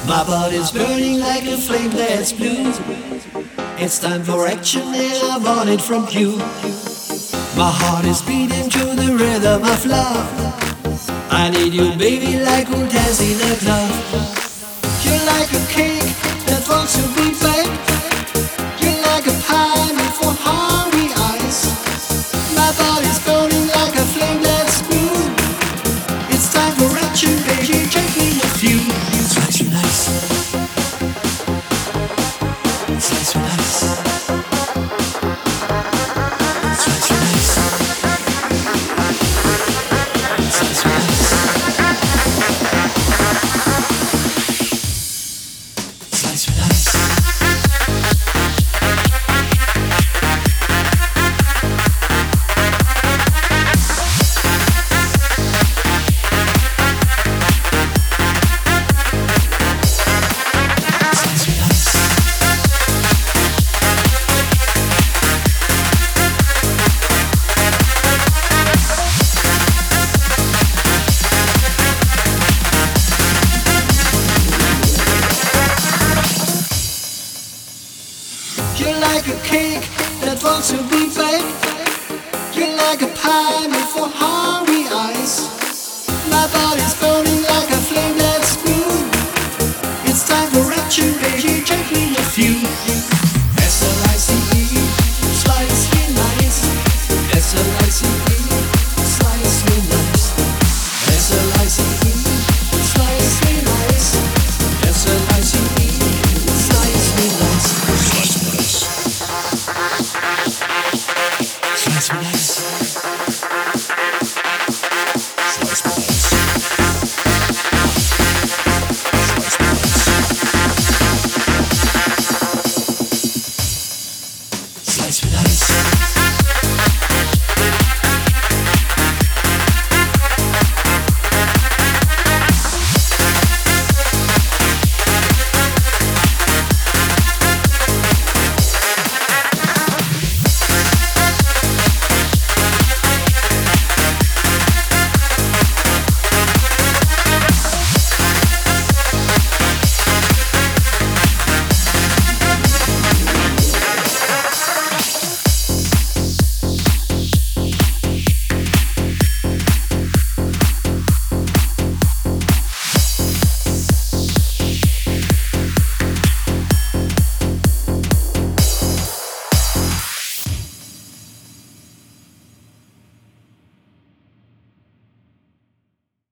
My body's burning like a flame that's blue. It's time for action and I want it from you. My heart is beating to the rhythm of love. I need you, baby, like we're dancing in a club. You're like a cake that wants to be baked. You're like a pie made for hungry eyes. My body's burning like a flame that's blue. It's time for action, baby, take me with you. Slice you nice. Slice you nice. Slice you nice. Slice you nice. Slice you nice. You're like a cake that wants to be